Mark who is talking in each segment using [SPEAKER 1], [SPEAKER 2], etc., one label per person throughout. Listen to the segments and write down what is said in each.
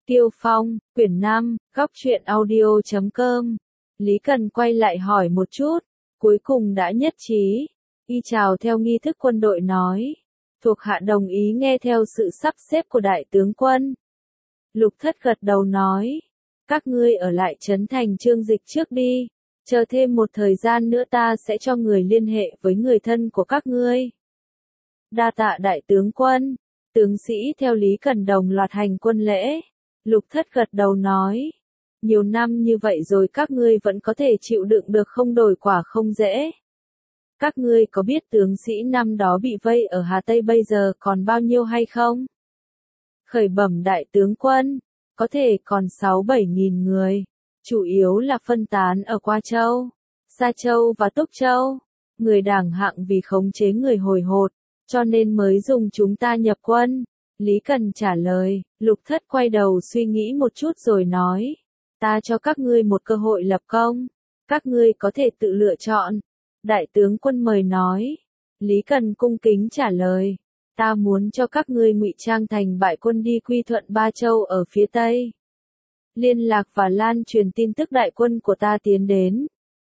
[SPEAKER 1] Tiêu Phong, quyển 5, góc truyện audio.com. Lý Cần quay lại hỏi một chút, cuối cùng đã nhất trí. Y chào theo nghi thức quân đội nói. Thuộc hạ đồng ý nghe theo sự sắp xếp của đại tướng quân. Lục Thất gật đầu nói. Các ngươi ở lại trấn thành Chương Dịch trước đi. Chờ thêm một thời gian nữa ta sẽ cho người liên hệ với người thân của các ngươi. Đa tạ đại tướng quân. Tướng sĩ theo Lý Cần đồng loạt hành quân lễ. Lục Thất gật đầu nói. Nhiều năm như vậy rồi các ngươi vẫn có thể chịu đựng được không, đổi quả không dễ. Các ngươi có biết tướng sĩ năm đó bị vây ở Hà Tây bây giờ còn bao nhiêu hay không? Khởi bẩm đại tướng quân, có thể còn 6-7 nghìn người, chủ yếu là phân tán ở Qua Châu, Sa Châu và Túc Châu. Người đảng hạng vì khống chế người hồi hột, cho nên mới dùng chúng ta nhập quân. Lý Cần trả lời. Lục Thất quay đầu suy nghĩ một chút rồi nói. Ta cho các ngươi một cơ hội lập công. Các ngươi có thể tự lựa chọn. Đại tướng quân mời nói. Lý Cần cung kính trả lời. Ta muốn cho các ngươi ngụy trang thành bại quân đi quy thuận Ba Châu ở phía Tây. Liên lạc và lan truyền tin tức đại quân của ta tiến đến.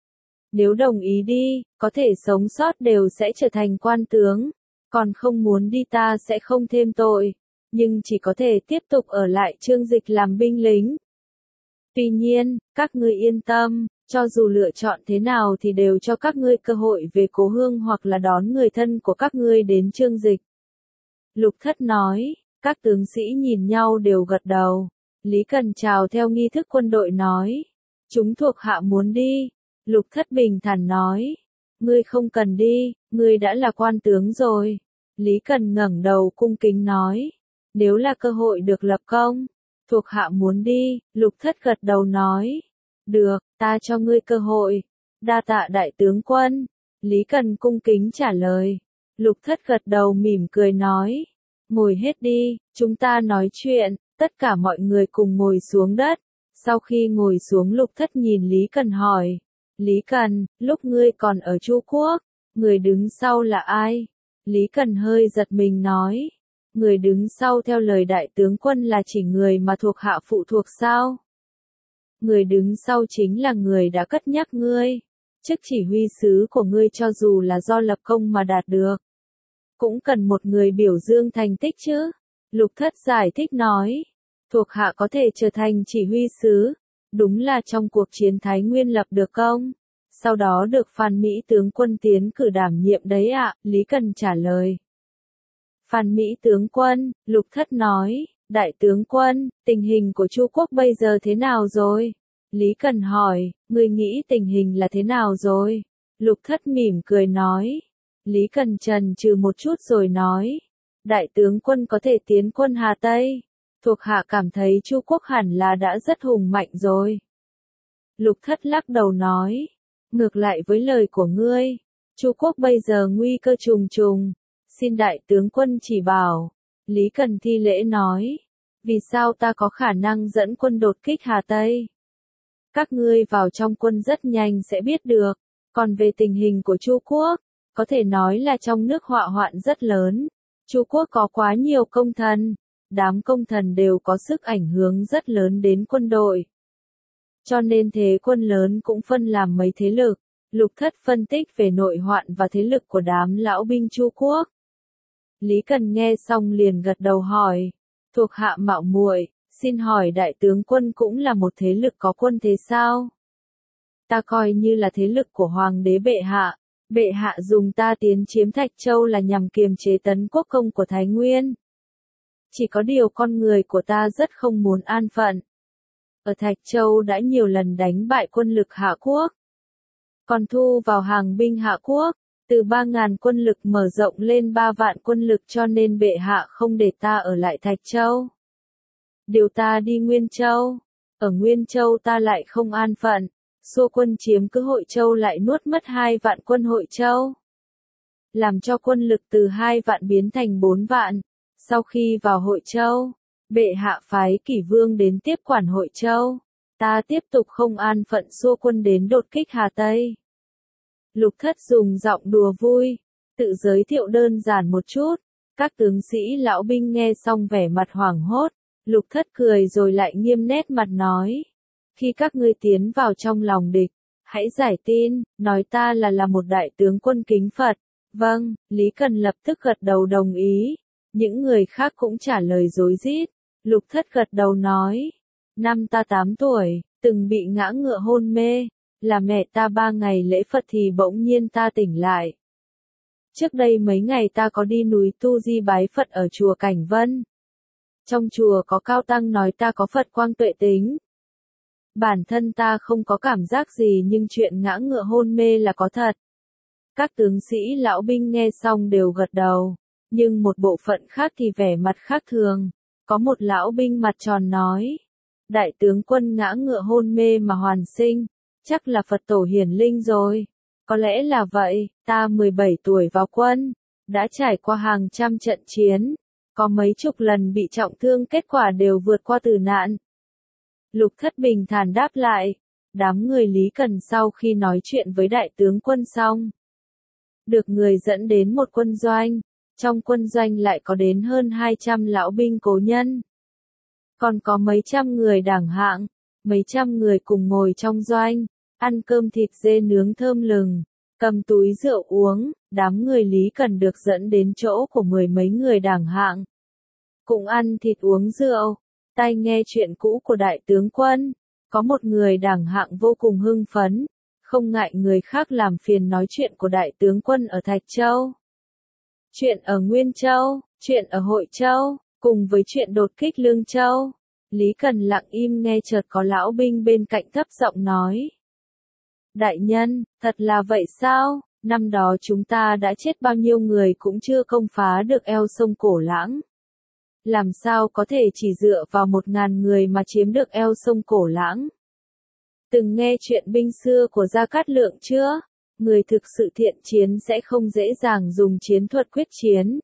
[SPEAKER 1] Nếu đồng ý đi, có thể sống sót đều sẽ trở thành quan tướng. Còn không muốn đi ta sẽ không thêm tội, nhưng chỉ có thể tiếp tục ở lại Chương Dịch làm binh lính. Tuy nhiên, các ngươi yên tâm, cho dù lựa chọn thế nào thì đều cho các ngươi cơ hội về cố hương hoặc là đón người thân của các ngươi đến Chương Dịch. Lục Thất nói, các tướng sĩ nhìn nhau đều gật đầu. Lý Cần chào theo nghi thức quân đội nói, chúng thuộc hạ muốn đi. Lục Thất bình thản nói, ngươi không cần đi, ngươi đã là quan tướng rồi. Lý Cần ngẩng đầu cung kính nói, nếu là cơ hội được lập công, thuộc hạ muốn đi. Lục Thất gật đầu nói, được, ta cho ngươi cơ hội. Đa tạ đại tướng quân. Lý Cần cung kính trả lời. Lục Thất gật đầu mỉm cười nói, ngồi hết đi, chúng ta nói chuyện. Tất cả mọi người cùng ngồi xuống đất. Sau khi ngồi xuống Lục Thất nhìn Lý Cần hỏi, Lý Cần, lúc ngươi còn ở Chu Quốc, người đứng sau là ai? Lý Cần hơi giật mình nói, người đứng sau theo lời đại tướng quân là chỉ người mà thuộc hạ phụ thuộc sao? Người đứng sau chính là người đã cất nhắc ngươi. Chức chỉ huy sứ của ngươi cho dù là do lập công mà đạt được, cũng cần một người biểu dương thành tích chứ. Lục Thất giải thích nói, thuộc hạ có thể trở thành chỉ huy sứ. Đúng là trong cuộc chiến Thái Nguyên lập được công, sau đó được Phan Mỹ tướng quân tiến cử đảm nhiệm đấy ạ. Lý Cần trả lời. Phan Mỹ tướng quân, Lục Thất nói, đại tướng quân, tình hình của Chu Quốc bây giờ thế nào rồi? Lý Cần hỏi, ngươi nghĩ tình hình là thế nào rồi? Lục Thất mỉm cười nói. Lý Cần chần chừ một chút rồi nói, đại tướng quân có thể tiến quân Hà Tây. Thuộc hạ cảm thấy Chu Quốc hẳn là đã rất hùng mạnh rồi. Lục Thất lắc đầu nói, ngược lại với lời của ngươi, Chu Quốc bây giờ nguy cơ trùng trùng, xin đại tướng quân chỉ bảo. Lý Cần thi lễ nói, vì sao ta có khả năng dẫn quân đột kích Hà Tây? Các ngươi vào trong quân rất nhanh sẽ biết được. Còn về tình hình của Chu Quốc, có thể nói là trong nước họa hoạn rất lớn. Chu Quốc có quá nhiều công thần. Đám công thần đều có sức ảnh hưởng rất lớn đến quân đội. Cho nên thế quân lớn cũng phân làm mấy thế lực. Lục Thất phân tích về nội hoạn và thế lực của đám lão binh Chu Quốc. Lý Cần nghe xong liền gật đầu hỏi, thuộc hạ mạo muội, xin hỏi đại tướng quân cũng là một thế lực có quân thế sao? Ta coi như là thế lực của Hoàng đế bệ hạ. Bệ hạ dùng ta tiến chiếm Thạch Châu là nhằm kiềm chế tấn quốc công của Thái Nguyên. Chỉ có điều con người của ta rất không muốn an phận. Ở Thạch Châu đã nhiều lần đánh bại quân lực Hạ Quốc. Còn thu vào hàng binh Hạ Quốc, từ 3.000 quân lực mở rộng lên 3 vạn quân lực, cho nên bệ hạ không để ta ở lại Thạch Châu. Điều ta đi Nguyên Châu. Ở Nguyên Châu ta lại không an phận. Xua quân chiếm cứ Hội Châu lại nuốt mất 2 vạn quân Hội Châu. Làm cho quân lực từ 2 vạn biến thành 4 vạn. Sau khi vào Hội Châu, bệ hạ phái Kỷ Vương đến tiếp quản Hội Châu. Ta tiếp tục không an phận xua quân đến đột kích Hà Tây. Lục Thất dùng giọng đùa vui, tự giới thiệu đơn giản một chút. Các tướng sĩ lão binh nghe xong vẻ mặt hoảng hốt. Lục Thất cười rồi lại nghiêm nét mặt nói. Khi các ngươi tiến vào trong lòng địch, hãy giải tin, nói ta là một đại tướng quân kính Phật. Vâng, Lý Cần lập tức gật đầu đồng ý. Những người khác cũng trả lời rối rít. Lục Thất gật đầu nói. Năm ta 8 tuổi, từng bị ngã ngựa hôn mê. Là mẹ ta 3 ngày lễ Phật thì bỗng nhiên ta tỉnh lại. Trước đây mấy ngày ta có đi núi Tu Di bái Phật ở chùa Cảnh Vân. Trong chùa có cao tăng nói ta có Phật quang tuệ tính. Bản thân ta không có cảm giác gì nhưng chuyện ngã ngựa hôn mê là có thật. Các tướng sĩ lão binh nghe xong đều gật đầu, nhưng một bộ phận khác thì vẻ mặt khác thường. Có một lão binh mặt tròn nói, đại tướng quân ngã ngựa hôn mê mà hoàn sinh, chắc là Phật tổ hiển linh rồi. Có lẽ là vậy, ta 17 tuổi vào quân, đã trải qua hàng trăm trận chiến, có mấy chục lần bị trọng thương kết quả đều vượt qua tử nạn. Lục Thất bình thản đáp lại, đám người Lý Cần sau khi nói chuyện với đại tướng quân xong, được người dẫn đến một quân doanh, trong quân doanh lại có đến hơn 200 lão binh cố nhân. Còn có mấy trăm người đảng hạng, mấy trăm người cùng ngồi trong doanh, ăn cơm thịt dê nướng thơm lừng, cầm túi rượu uống, đám người Lý Cần được dẫn đến chỗ của 10 mấy người đảng hạng. Cũng ăn thịt uống rượu, tai nghe chuyện cũ của đại tướng quân, có một người đảng hạng vô cùng hưng phấn, không ngại người khác làm phiền nói chuyện của đại tướng quân ở Thạch Châu. Chuyện ở Nguyên Châu, chuyện ở Hội Châu, cùng với chuyện đột kích Lương Châu. Lý Cần lặng im nghe chợt có lão binh bên cạnh thấp giọng nói. Đại nhân, thật là vậy sao? Năm đó chúng ta đã chết bao nhiêu người cũng chưa công phá được eo sông Cổ Lãng. Làm sao có thể chỉ dựa vào 1000 người mà chiếm được eo sông Cổ Lãng? Từng nghe chuyện binh xưa của Gia Cát Lượng chưa? Người thực sự thiện chiến sẽ không dễ dàng dùng chiến thuật quyết chiến,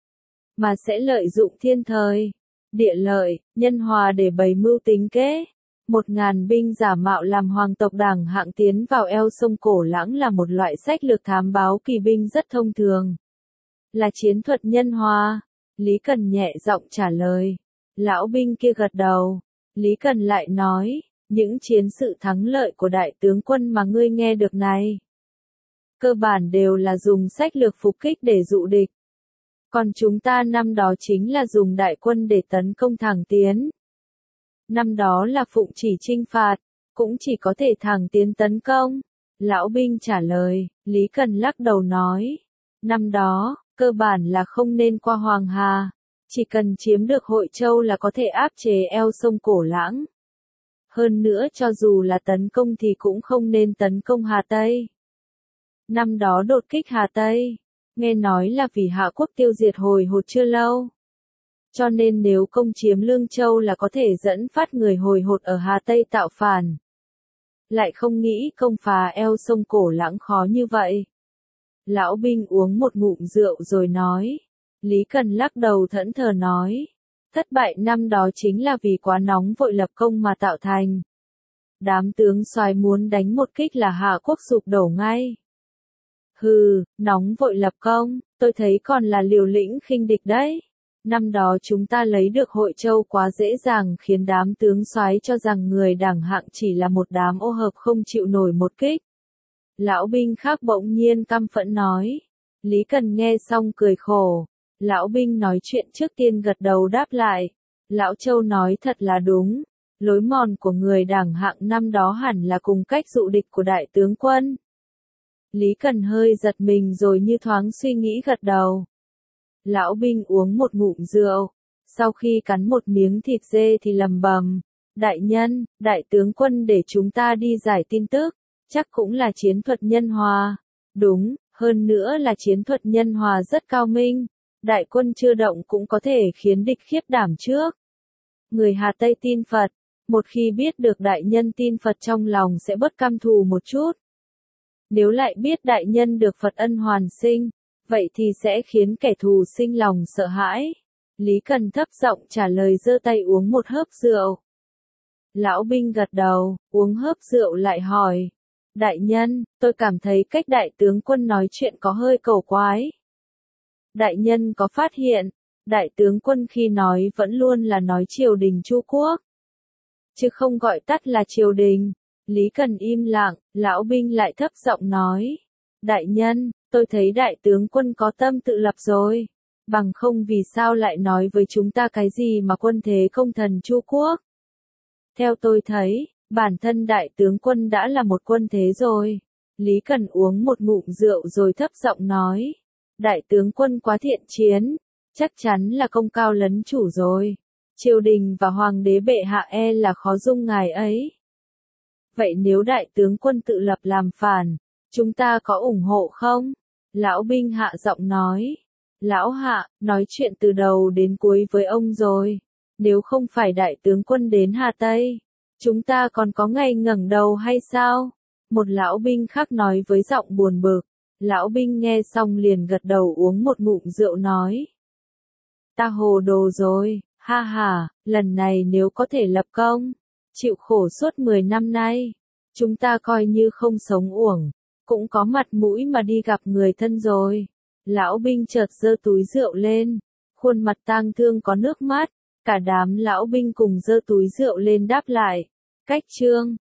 [SPEAKER 1] mà sẽ lợi dụng thiên thời, địa lợi, nhân hòa để bày mưu tính kế. 1000 binh giả mạo làm hoàng tộc đảng hạng tiến vào eo sông Cổ Lãng là một loại sách lược thám báo kỳ binh rất thông thường. Là chiến thuật nhân hòa. Lý Cần nhẹ giọng trả lời. Lão binh kia gật đầu. Lý Cần lại nói, những chiến sự thắng lợi của đại tướng quân mà ngươi nghe được này, cơ bản đều là dùng sách lược phục kích để dụ địch. Còn chúng ta năm đó chính là dùng đại quân để tấn công thẳng tiến. Năm đó là phụng chỉ chinh phạt, cũng chỉ có thể thẳng tiến tấn công. Lão binh trả lời, Lý Cần lắc đầu nói, năm đó, cơ bản là không nên qua Hoàng Hà, chỉ cần chiếm được Hội Châu là có thể áp chế eo sông Cổ Lãng. Hơn nữa cho dù là tấn công thì cũng không nên tấn công Hà Tây. Năm đó đột kích Hà Tây, nghe nói là vì Hạ Quốc tiêu diệt hồi hột chưa lâu. Cho nên nếu công chiếm Lương Châu là có thể dẫn phát người hồi hột ở Hà Tây tạo phản. Lại không nghĩ công phá eo sông Cổ Lãng khó như vậy. Lão binh uống một ngụm rượu rồi nói. Lý Cần lắc đầu thẫn thờ nói. Thất bại năm đó chính là vì quá nóng vội lập công mà tạo thành. Đám tướng soái muốn đánh một kích là Hạ Quốc sụp đổ ngay. Hừ, nóng vội lập công, tôi thấy còn là liều lĩnh khinh địch đấy. Năm đó chúng ta lấy được Hội Châu quá dễ dàng khiến đám tướng soái cho rằng người đảng hạng chỉ là một đám ô hợp không chịu nổi một kích. Lão binh khác bỗng nhiên căm phẫn nói. Lý Cần nghe xong cười khổ. Lão binh nói chuyện trước tiên gật đầu đáp lại. Lão Châu nói thật là đúng. Lối mòn của người đảng hạng năm đó hẳn là cùng cách dụ địch của đại tướng quân. Lý Cần hơi giật mình rồi như thoáng suy nghĩ gật đầu. Lão binh uống một ngụm rượu. Sau khi cắn một miếng thịt dê thì lầm bầm. Đại nhân, đại tướng quân để chúng ta đi giải tin tức. Chắc cũng là chiến thuật nhân hòa. Đúng, hơn nữa là chiến thuật nhân hòa rất cao minh. Đại quân chưa động cũng có thể khiến địch khiếp đảm trước. Người Hà Tây tin Phật. Một khi biết được đại nhân tin Phật trong lòng sẽ bớt căm thù một chút. Nếu lại biết đại nhân được Phật ân hoàn sinh, vậy thì sẽ khiến kẻ thù sinh lòng sợ hãi. Lý Cần thấp giọng trả lời giơ tay uống một hớp rượu. Lão binh gật đầu, uống hớp rượu lại hỏi. Đại nhân, tôi cảm thấy cách đại tướng quân nói chuyện có hơi cầu quái. Đại nhân có phát hiện, Đại tướng quân khi nói vẫn luôn là nói triều đình Chu Quốc, chứ không gọi tắt là triều đình. Lý Cần im lặng, lão binh lại thấp giọng nói. Đại nhân, tôi thấy đại tướng quân có tâm tự lập rồi. Bằng không vì sao lại nói với chúng ta cái gì mà quân thế công thần Chu Quốc. Theo tôi thấy, bản thân đại tướng quân đã là một quân thế rồi. Lý Cần uống một ngụm rượu rồi thấp giọng nói. Đại tướng quân quá thiện chiến, chắc chắn là công cao lấn chủ rồi. Triều đình và hoàng đế bệ hạ là khó dung ngài ấy. Vậy nếu đại tướng quân tự lập làm phản, chúng ta có ủng hộ không? Lão binh hạ giọng nói. Lão hạ, nói chuyện từ đầu đến cuối với ông rồi. Nếu không phải đại tướng quân đến Hà Tây, chúng ta còn có ngày ngẩng đầu hay sao? Một lão binh khác nói với giọng buồn bực. Lão binh nghe xong liền gật đầu uống một ngụm rượu nói. Ta hồ đồ rồi, ha ha, lần này nếu có thể lập công, chịu khổ suốt 10 năm nay, chúng ta coi như không sống uổng, cũng có mặt mũi mà đi gặp người thân rồi. Lão binh chợt giơ túi rượu lên, khuôn mặt tang thương có nước mắt, cả đám lão binh cùng giơ túi rượu lên đáp lại. Cách chương